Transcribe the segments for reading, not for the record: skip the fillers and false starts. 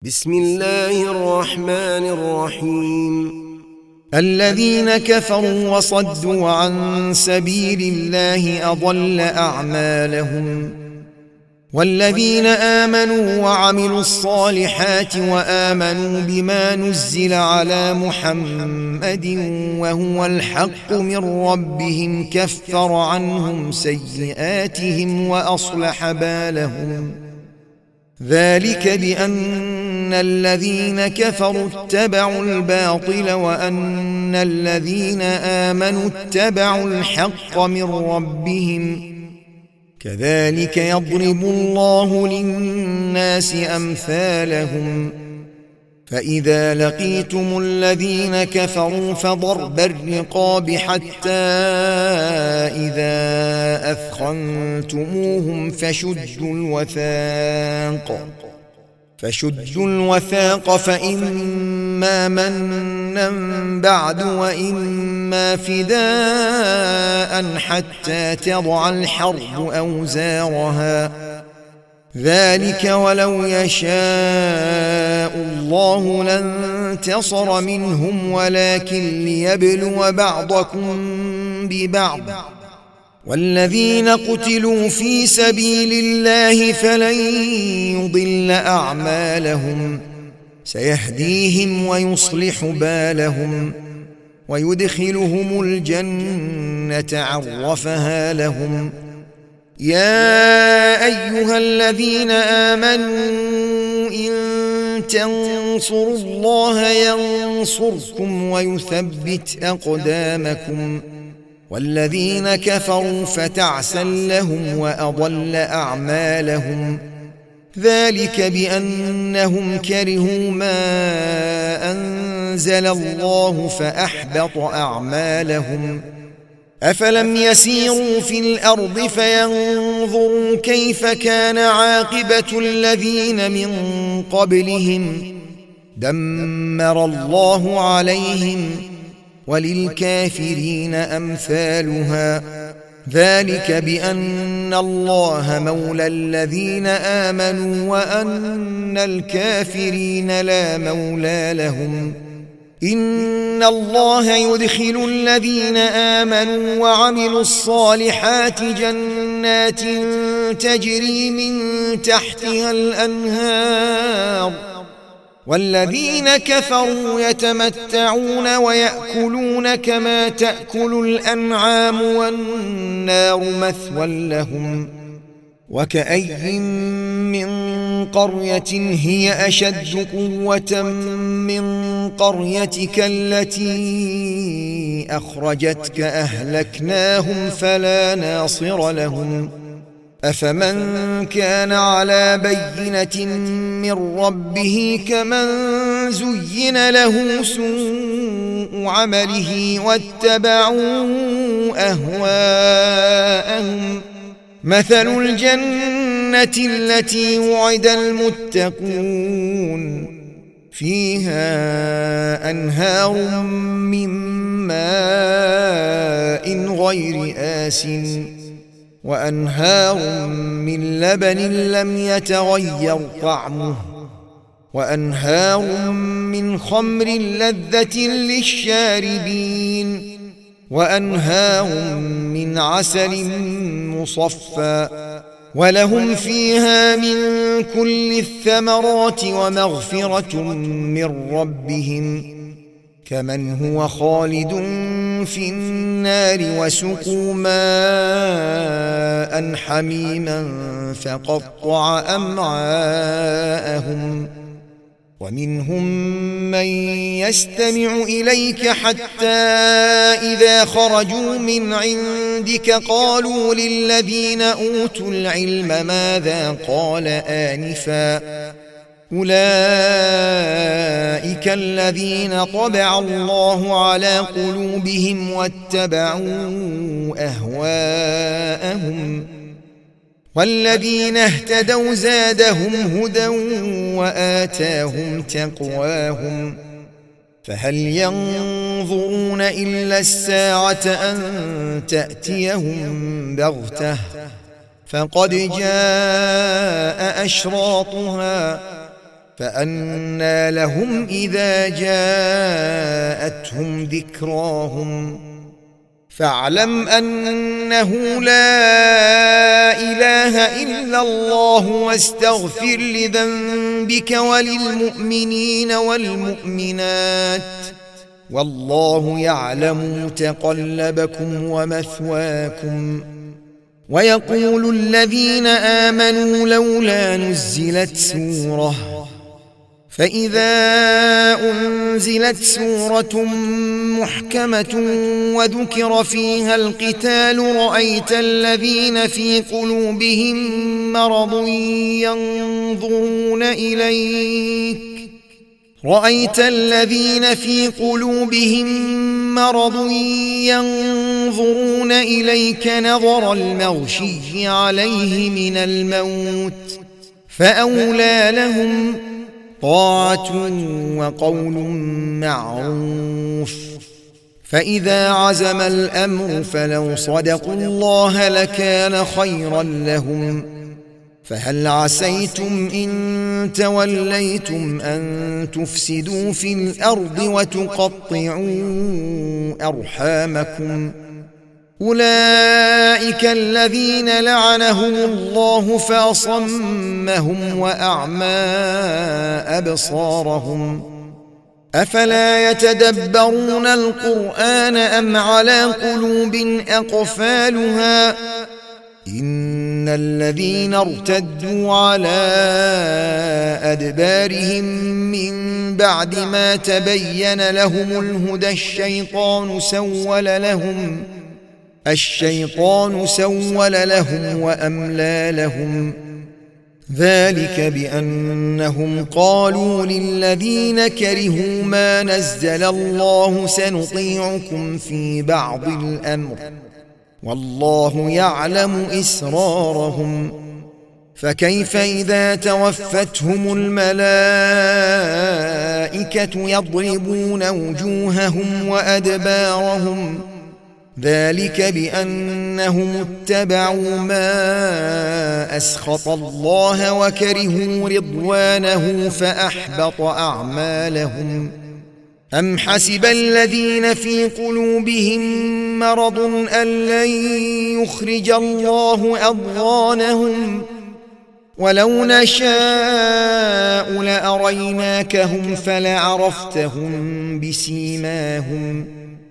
بسم الله الرحمن الرحيم. الذين كفروا وصدوا عن سبيل الله أضل أعمالهم، والذين آمنوا وعملوا الصالحات وآمنوا بما نزل على محمد وهو الحق من ربهم كفر عنهم سيئاتهم وأصلح بالهم. ذلك بأن الذين كفروا اتبعوا الباطل وأن الذين آمنوا اتبعوا الحق من ربهم. كذلك يضرب الله للناس أمثالهم. فإذا لقيتم الذين كفروا فضرب الرقاب حتى إذا أثخنتموهم فشدوا الوثاق فإما منا بعد وإما فداء حتى تضع الحرب أوزارها. ذلك ولو يشاء الله لانتصر منهم ولكن ليبلو بعضكم ببعض. والذين قتلوا في سبيل الله فلن يضل أعمالهم، سيهديهم ويصلح بالهم ويدخلهم الجنة عرفها لهم. يا أيها الذين آمنوا إن تنصروا الله ينصركم ويثبت أقدامكم. والذين كفروا فتعسا لهم وأضل أعمالهم. ذلك بأنهم كرهوا ما أنزل الله فأحبط أعمالهم. أفلم يسيروا في الأرض فينظروا كيف كان عاقبة الذين من قبلهم. دمر الله عليهم وللكافرين أمثالها. ذلك بأن الله مولى الذين آمنوا وأن الكافرين لا مولى لهم. إن الله يدخل الذين آمنوا وعملوا الصالحات جنات تجري من تحتها الأنهار، والذين كفروا يتمتعون ويأكلون كما تأكل الأنعام والنار مثوى لهم. وكأي من قرية هي أشد قوة من قريتك التي أخرجتك أهلكناهم فلا ناصر لهم. أفمن كان على بينة من ربه كمن زين له سوء عمله واتبعوا أهواءهم. مثل الجنة التي وعد المتقون فيها أنهار من ماء غير آسن وأنهار من لبن لم يتغير طعمه وأنهار من خمر لذة للشاربين وأنهار من عسل مصفى. ولهم فيها من كل الثمرات ومغفرة من ربهم كمن هو خالد في النار وسقوا ماء حميما فقطع أمعاءهم. ومنهم من يستمع إليك حتى إذا خرجوا من عندك قالوا للذين أوتوا العلم ماذا قال آنفا. أولئك الذين طبع الله على قلوبهم واتبعوا أهواءهم. والذين اهتدوا زادهم هدى وآتاهم تقواهم. فهل ينظرون إلا الساعة أن تأتيهم بغتة فقد جاء أشراطها فأنى لهم إذا جاءتهم ذكراهم فاعلم أنه لا إله إلا الله واستغفر لذنبك وللمؤمنين والمؤمنات والله يعلم متقلبكم ومثواكم. ويقول الذين آمنوا لولا نزلت سورة فإذا أنزلت سورة محكمة وذكر فيها القتال رأيت الذين في قلوبهم مرض ينظرون إليك نظر المغشي عليه من الموت فأولى لهم طاعة وقول معروف. فإذا عزم الأمر فلو صدقوا الله لكان خيرا لهم. فهل عسيتم إن توليتم أن تفسدوا في الأرض وتقطعوا أرحامكم أولئك الذين لعنهم الله فأصمهم وأعمى أبصارهم أفلا يتدبرون القرآن أم على قلوب أقفالها إن الذين ارتدوا على أدبارهم من بعد ما تبين لهم الهدى الشيطان سول لهم وأملى لهم ذلك بأنهم قالوا للذين كرهوا ما نزل الله سنطيعكم في بعض الأمر والله يعلم إسرارهم. فكيف إذا توفتهم الملائكة يضربون وجوههم وأدبارهم ذلك بأنهم اتبعوا ما أسخط الله وكرهوا رضوانه فأحبط أعمالهم. أم حسب الذين في قلوبهم مرض أن لن يخرج الله أضغانهم ولو نشاء لأريناكهم فلعرفتهم بسيماهم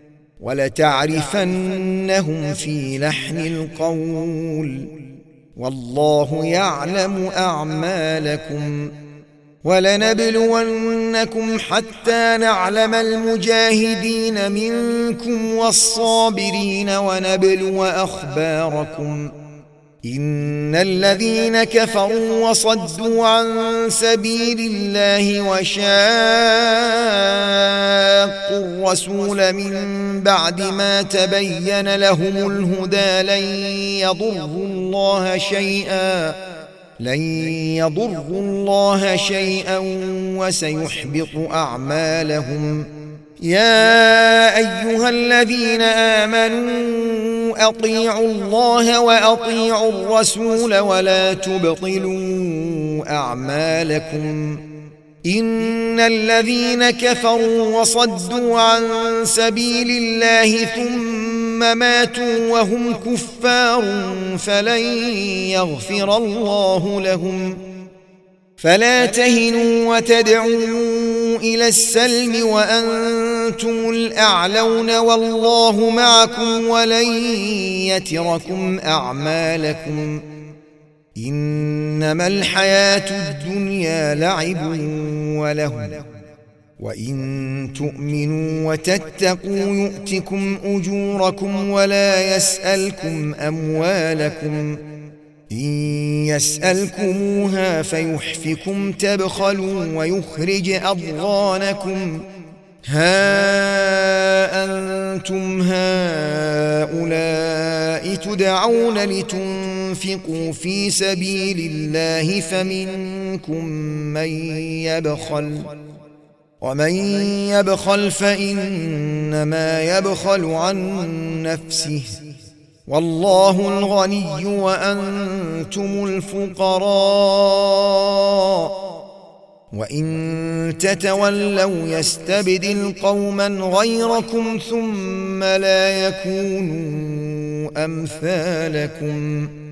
ولتعرفنهم في لحن القول والله يعلم أعمالكم. ولنبلونكم حتى نعلم المجاهدين منكم والصابرين ونبلو أخباركم. إن الذين كفروا وصدوا عن سبيل الله وشاقوا الرسول من بعد ما تبين لهم الهدى لن يضروا الله شيئا وسيحبط أعمالهم. يا أيها الذين آمنوا أطيعوا الله وأطيعوا الرسول ولا تبطلوا أعمالكم. إن الذين كفروا وصدوا عن سبيل الله ثم ماتوا وهم كفار فلن يغفر الله لهم. فلا تهنوا وتدعوا إلى السلم وأنتم الأعلون والله معكم ولن يتركم أعمالكم. إنما الحياة الدنيا لعب وله وإن تؤمنوا وتتقوا يؤتكم أجوركم ولا يسألكم أموالكم. إن يسألكموها فيحفكم تبخلوا ويخرج أضغانكم. ها أنتم هؤلاء تدعون لتنفقوا في سبيل الله فمنكم من يبخل ومن يبخل فإنما يبخل عن نفسه والله الغني وأنتم الفقراء وإن تتولوا يستبدل قوما غيركم ثم لا يكونوا أمثالكم